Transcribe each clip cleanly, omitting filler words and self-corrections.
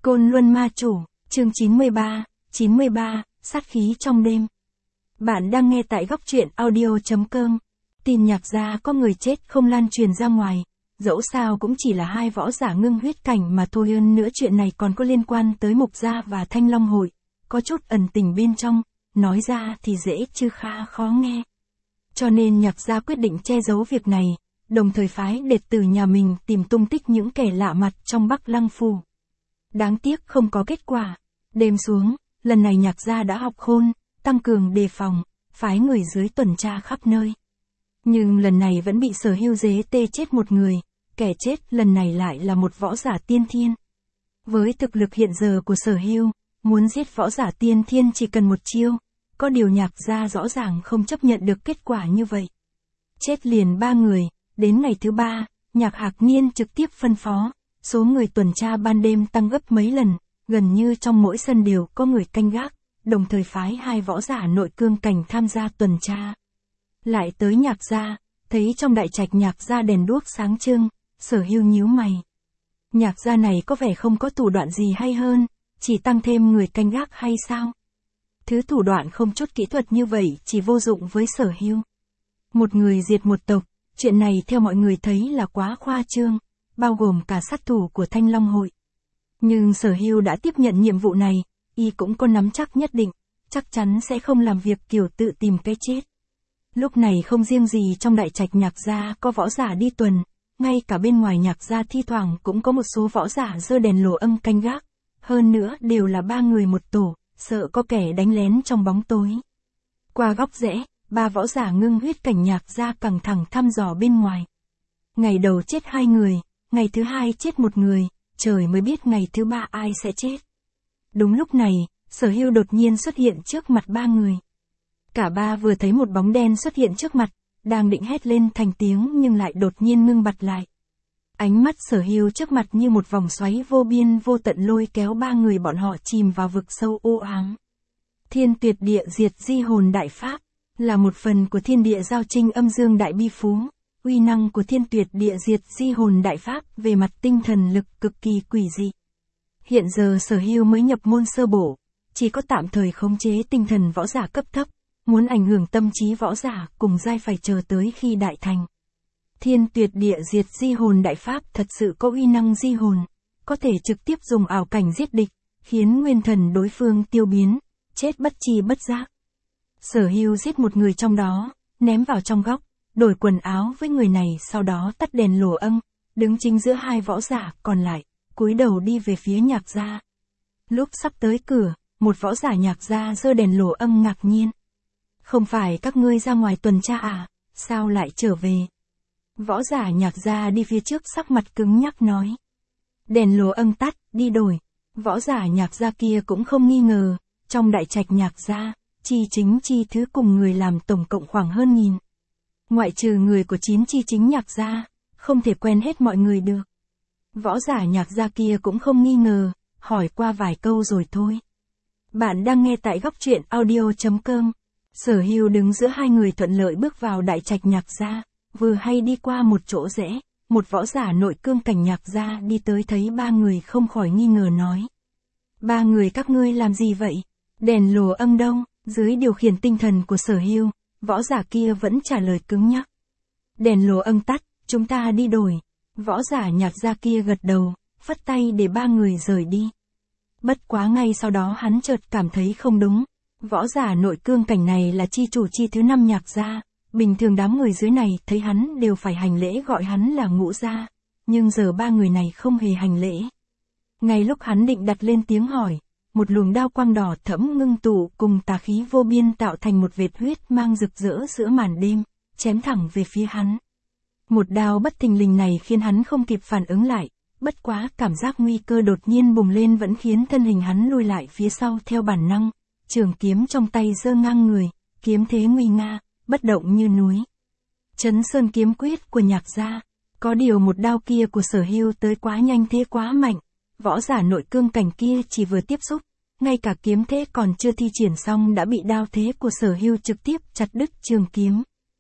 Côn Luân Ma Chủ, chương 93, sát khí trong đêm. Bạn đang nghe tại góc truyện audio.com. Tin Nhạc Gia có người chết không lan truyền ra ngoài, dẫu sao cũng chỉ là hai võ giả ngưng huyết cảnh mà thôi. Hơn nữa chuyện này còn có liên quan tới Mục Gia và Thanh Long Hội, có chút ẩn tình bên trong, nói ra thì dễ chứ khá khó nghe. Cho nên Nhạc Gia quyết định che giấu việc này, đồng thời phái đệ tử nhà mình tìm tung tích những kẻ lạ mặt trong Bắc Lăng Phủ. Đáng tiếc không có kết quả. Đêm xuống, lần này Nhạc Gia đã học khôn, tăng cường đề phòng, phái người dưới tuần tra khắp nơi. Nhưng lần này vẫn bị Sở Hưu dế tê chết một người, kẻ chết lần này lại là một võ giả tiên thiên. Với thực lực hiện giờ của Sở Hưu, muốn giết võ giả tiên thiên chỉ cần một chiêu, có điều Nhạc Gia rõ ràng không chấp nhận được kết quả như vậy. Chết liền 3 người, đến ngày thứ 3, Nhạc Hạc Niên trực tiếp phân phó, số người tuần tra ban đêm tăng gấp mấy lần, gần như trong mỗi sân đều có người canh gác, đồng thời phái 2 võ giả nội cương cảnh tham gia tuần tra. Lại tới Nhạc Gia, thấy trong đại trạch Nhạc Gia đèn đuốc sáng trưng, Sở Hưu nhíu mày. Nhạc Gia này có vẻ không có thủ đoạn gì hay hơn, chỉ tăng thêm người canh gác hay sao? Thứ thủ đoạn không chút kỹ thuật như vậy chỉ vô dụng với Sở Hưu. Một người diệt một tộc, chuyện này theo mọi người thấy là quá khoa trương, bao gồm cả sát thủ của Thanh Long Hội. Nhưng Sở Hưu đã tiếp nhận nhiệm vụ này, y cũng có nắm chắc nhất định, chắc chắn sẽ không làm việc kiểu tự tìm cái chết. Lúc này không riêng gì trong đại trạch Nhạc Gia có võ giả đi tuần, ngay cả bên ngoài Nhạc Gia thi thoảng cũng có một số võ giả giơ đèn lồ âm canh gác, hơn nữa đều là 3 người một tổ, sợ có kẻ đánh lén trong bóng tối. Qua góc rẽ, 3 võ giả ngưng huyết cảnh Nhạc Gia căng thẳng thăm dò bên ngoài. Ngày đầu chết 2 người, ngày thứ 2 chết 1 người, trời mới biết ngày thứ 3 ai sẽ chết. Đúng lúc này, Sở Hưu đột nhiên xuất hiện trước mặt 3 người. Cả 3 vừa thấy một bóng đen xuất hiện trước mặt, đang định hét lên thành tiếng nhưng lại đột nhiên ngưng bặt lại. Ánh mắt Sở Hưu trước mặt như một vòng xoáy vô biên vô tận lôi kéo 3 người bọn họ chìm vào vực sâu u ám. Thiên Tuyệt Địa Diệt Di Hồn Đại Pháp là một phần của Thiên Địa Giao Trinh Âm Dương Đại Bi Phú. Uy năng của Thiên Tuyệt Địa Diệt Di Hồn Đại Pháp về mặt tinh thần lực cực kỳ quỷ dị. Hiện giờ Sở Hưu mới nhập môn sơ bổ, chỉ có tạm thời khống chế tinh thần võ giả cấp thấp, muốn ảnh hưởng tâm trí võ giả cùng giai phải chờ tới khi đại thành. Thiên Tuyệt Địa Diệt Di Hồn Đại Pháp thật sự có uy năng di hồn, có thể trực tiếp dùng ảo cảnh giết địch, khiến nguyên thần đối phương tiêu biến, chết bất chi bất giác. Sở Hưu giết một người trong đó, ném vào trong góc, đổi quần áo với người này, sau đó tắt đèn lồ âm, đứng chính giữa 2 võ giả còn lại, cúi đầu đi về phía Nhạc Gia. Lúc sắp tới cửa, một võ giả Nhạc Gia giơ đèn lồ âm ngạc nhiên. Không phải các ngươi ra ngoài tuần tra à, sao lại trở về? Võ giả Nhạc Gia đi phía trước sắc mặt cứng nhắc nói. Đèn lồ âm tắt, đi đổi. Võ giả Nhạc Gia kia cũng không nghi ngờ, trong đại trạch Nhạc Gia, chi chính chi thứ cùng người làm tổng cộng khoảng hơn 1000. Ngoại trừ người của 9 chi chính Nhạc Gia, không thể quen hết mọi người được. Võ giả Nhạc Gia kia cũng không nghi ngờ, hỏi qua vài câu rồi thôi. Bạn đang nghe tại góc truyện audio.com. Sở Hưu đứng giữa 2 người thuận lợi bước vào đại trạch Nhạc Gia, vừa hay đi qua một chỗ rẽ, một võ giả nội cương cảnh Nhạc Gia đi tới thấy 3 người không khỏi nghi ngờ nói. 3 người các ngươi làm gì vậy? Đèn lồ âm đâu? Dưới điều khiển tinh thần của Sở Hưu, võ giả kia vẫn trả lời cứng nhắc. Đèn lồ âm tắt, chúng ta đi đổi. Võ giả Nhạc Gia kia gật đầu, phất tay để 3 người rời đi. Bất quá ngay sau đó hắn chợt cảm thấy không đúng. Võ giả nội cương cảnh này là chi chủ chi thứ 5 Nhạc Gia, bình thường đám người dưới này thấy hắn đều phải hành lễ gọi hắn là Ngũ Gia, nhưng giờ 3 người này không hề hành lễ. Ngay lúc hắn định đặt lên tiếng hỏi, một luồng đao quang đỏ thẫm ngưng tụ cùng tà khí vô biên tạo thành một vệt huyết mang rực rỡ giữa màn đêm, chém thẳng về phía hắn. Một đao bất thình lình này khiến hắn không kịp phản ứng lại, bất quá cảm giác nguy cơ đột nhiên bùng lên vẫn khiến thân hình hắn lùi lại phía sau theo bản năng. Trường kiếm trong tay giơ ngang người, kiếm thế nguy nga, bất động như núi. Chấn Sơn kiếm quyết của Nhạc Gia, có điều một đao kia của Sở Hưu tới quá nhanh thế quá mạnh, võ giả nội cương cảnh kia chỉ vừa tiếp xúc, ngay cả kiếm thế còn chưa thi triển xong đã bị đao thế của Sở Hưu trực tiếp chặt đứt trường kiếm.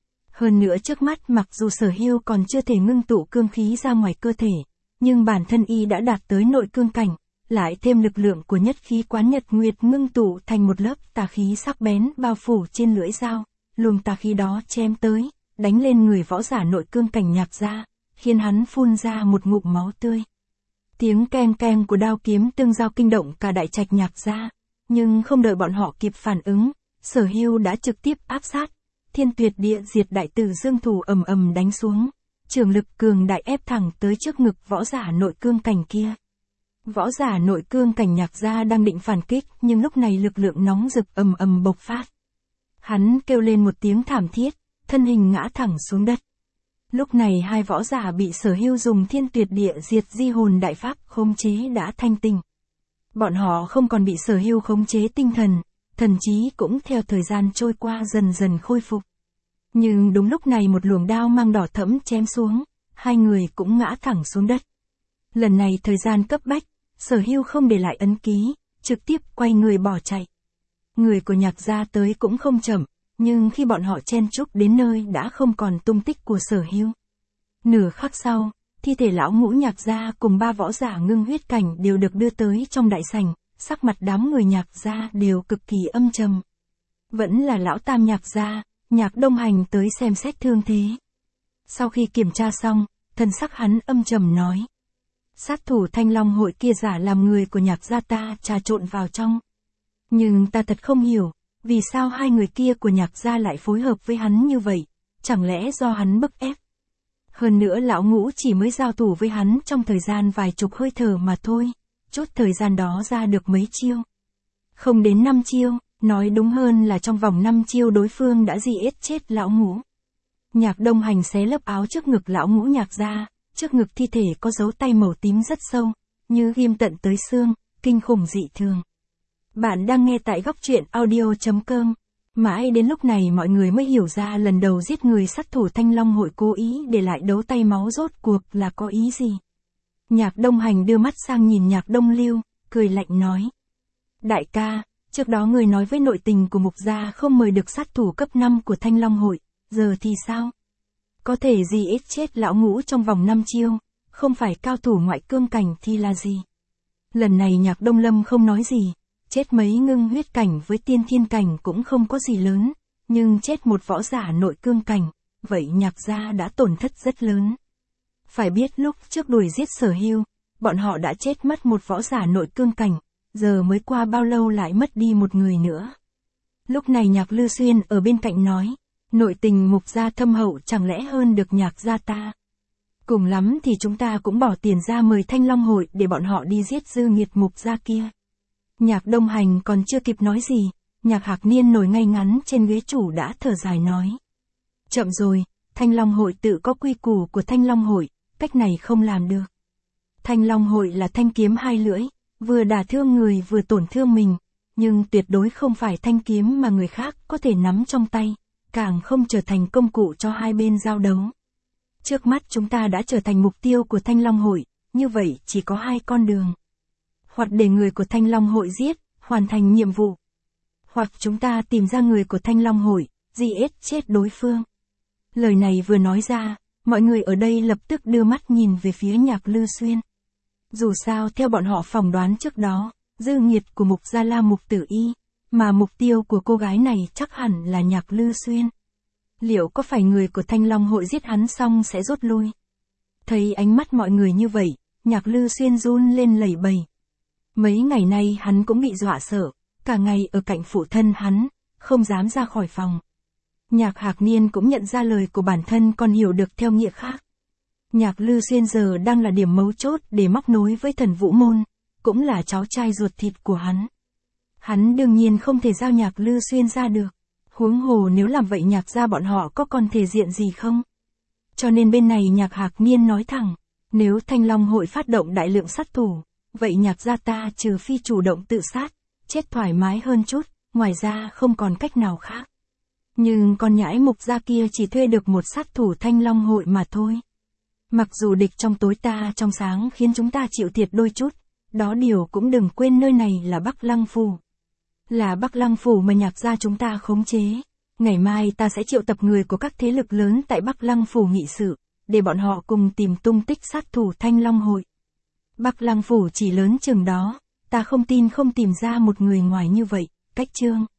Hơn nữa trước mắt mặc dù Sở Hưu còn chưa thể ngưng tụ cương khí ra ngoài cơ thể, nhưng bản thân y đã đạt tới nội cương cảnh, lại thêm lực lượng của nhất khí quán nhật nguyệt ngưng tụ thành một lớp tà khí sắc bén bao phủ trên lưỡi dao, luồng tà khí đó chém tới, đánh lên người võ giả nội cương cảnh Nhạc Gia, khiến hắn phun ra một ngụm máu tươi. Tiếng keng keng của đao kiếm tương giao kinh động cả đại trạch Nhạc Gia, nhưng không đợi bọn họ kịp phản ứng, Sở Hưu đã trực tiếp áp sát, Thiên Tuyệt Địa Diệt đại tử dương thủ ầm ầm đánh xuống, trường lực cường đại ép thẳng tới trước ngực võ giả nội cương cảnh kia. Võ giả nội cương cảnh Nhạc Gia đang định phản kích, nhưng lúc này lực lượng nóng rực ầm ầm bộc phát. Hắn kêu lên một tiếng thảm thiết, thân hình ngã thẳng xuống đất. Lúc này hai võ giả bị Sở Hưu dùng Thiên Tuyệt Địa Diệt di hồn đại pháp khống chế đã thanh tỉnh. Bọn họ không còn bị Sở Hưu khống chế tinh thần, thần trí cũng theo thời gian trôi qua dần dần khôi phục. Nhưng đúng lúc này một luồng đao mang đỏ thẫm chém xuống, hai người cũng ngã thẳng xuống đất. Lần này thời gian cấp bách, Sở Hưu không để lại ấn ký, trực tiếp quay người bỏ chạy. Người của Nhạc Gia tới cũng không chậm, nhưng khi bọn họ chen chúc đến nơi đã không còn tung tích của Sở Hưu. Nửa khắc sau, thi thể lão ngũ Nhạc Gia cùng ba võ giả ngưng huyết cảnh đều được đưa tới trong đại sảnh, sắc mặt đám người Nhạc Gia đều cực kỳ âm trầm. Vẫn là lão tam Nhạc Gia, Nhạc Đông Hành tới xem xét thương thế. Sau khi kiểm tra xong, thần sắc hắn âm trầm nói. Sát thủ Thanh Long hội kia giả làm người của Nhạc Gia ta trà trộn vào trong. Nhưng ta thật không hiểu, vì sao hai người kia của Nhạc Gia lại phối hợp với hắn như vậy, chẳng lẽ do hắn bức ép. Hơn nữa lão ngũ chỉ mới giao thủ với hắn trong thời gian vài chục hơi thở mà thôi, chốt thời gian đó ra được mấy chiêu. Không đến 5 chiêu, nói đúng hơn là trong vòng 5 chiêu đối phương đã giết chết lão ngũ. Nhạc Đông Hành xé lớp áo trước ngực lão ngũ Nhạc Gia, trước ngực thi thể có dấu tay màu tím rất sâu, như ghim tận tới xương, kinh khủng dị thường. Bạn đang nghe tại góc truyện audio.com. Mãi đến lúc này mọi người mới hiểu ra lần đầu giết người sát thủ Thanh Long hội cố ý để lại dấu tay máu rốt cuộc là có ý gì. Nhạc Đông Hành đưa mắt sang nhìn Nhạc Đông Lưu, cười lạnh nói. Đại ca, trước đó người nói với nội tình của Mục Gia không mời được sát thủ cấp 5 của Thanh Long hội, giờ thì sao? Có thể giết chết lão ngũ trong vòng 5 chiêu, không phải cao thủ ngoại cương cảnh thì là gì? Lần này Nhạc Đông Lâm không nói gì, chết mấy ngưng huyết cảnh với tiên thiên cảnh cũng không có gì lớn, nhưng chết một võ giả nội cương cảnh, vậy Nhạc Gia đã tổn thất rất lớn. Phải biết lúc trước đuổi giết Sở Hưu, bọn họ đã chết mất một võ giả nội cương cảnh, giờ mới qua bao lâu lại mất đi một người nữa. Lúc này Nhạc Lư Xuyên ở bên cạnh nói, nội tình Mục Gia thâm hậu chẳng lẽ hơn được Nhạc Gia ta. Cùng lắm thì chúng ta cũng bỏ tiền ra mời Thanh Long hội để bọn họ đi giết dư nghiệt Mục Gia kia. Nhạc Đông Hành còn chưa kịp nói gì, Nhạc Hạc Niên ngồi ngay ngắn trên ghế chủ đã thở dài nói. Chậm rồi, Thanh Long hội tự có quy củ của Thanh Long hội, cách này không làm được. Thanh Long hội là thanh kiếm hai lưỡi, vừa đả thương người vừa tổn thương mình, nhưng tuyệt đối không phải thanh kiếm mà người khác có thể nắm trong tay, càng không trở thành công cụ cho hai bên giao đấu. Trước mắt chúng ta đã trở thành mục tiêu của Thanh Long hội, như vậy chỉ có hai con đường. Hoặc để người của Thanh Long hội giết, hoàn thành nhiệm vụ. Hoặc chúng ta tìm ra người của Thanh Long hội, giết chết đối phương. Lời này vừa nói ra, mọi người ở đây lập tức đưa mắt nhìn về phía Nhạc Lư Xuyên. Dù sao theo bọn họ phỏng đoán trước đó, dư nghiệt của Mục Gia là Mục Tử Y, mà mục tiêu của cô gái này chắc hẳn là Nhạc Lư Xuyên. Liệu có phải người của Thanh Long hội giết hắn xong sẽ rút lui? Thấy ánh mắt mọi người như vậy, Nhạc Lư Xuyên run lên lẩy bẩy. Mấy ngày nay hắn cũng bị dọa sợ, cả ngày ở cạnh phụ thân hắn, không dám ra khỏi phòng. Nhạc Hạc Niên cũng nhận ra lời của bản thân còn hiểu được theo nghĩa khác. Nhạc Lư Xuyên giờ đang là điểm mấu chốt để móc nối với Thần Vũ Môn, cũng là cháu trai ruột thịt của hắn. Hắn đương nhiên không thể giao Nhạc Lư Xuyên ra được. Huống hồ nếu làm vậy Nhạc Gia bọn họ có còn thể diện gì không? Cho nên bên này Nhạc Hạc Niên nói thẳng, nếu Thanh Long hội phát động đại lượng sát thủ, vậy Nhạc Gia ta trừ phi chủ động tự sát, chết thoải mái hơn chút, ngoài ra không còn cách nào khác. Nhưng con nhãi Mục Gia kia chỉ thuê được một sát thủ Thanh Long hội mà thôi. Mặc dù địch trong tối ta trong sáng khiến chúng ta chịu thiệt đôi chút, đó điều cũng đừng quên nơi này là Bắc Lăng Phủ. Là Bắc Lăng Phủ mà Nhạc Gia chúng ta khống chế. Ngày mai ta sẽ triệu tập người của các thế lực lớn tại Bắc Lăng Phủ nghị sự, để bọn họ cùng tìm tung tích sát thủ Thanh Long hội. Bắc Lăng Phủ chỉ lớn chừng đó, ta không tin không tìm ra một người ngoài như vậy, cách Trương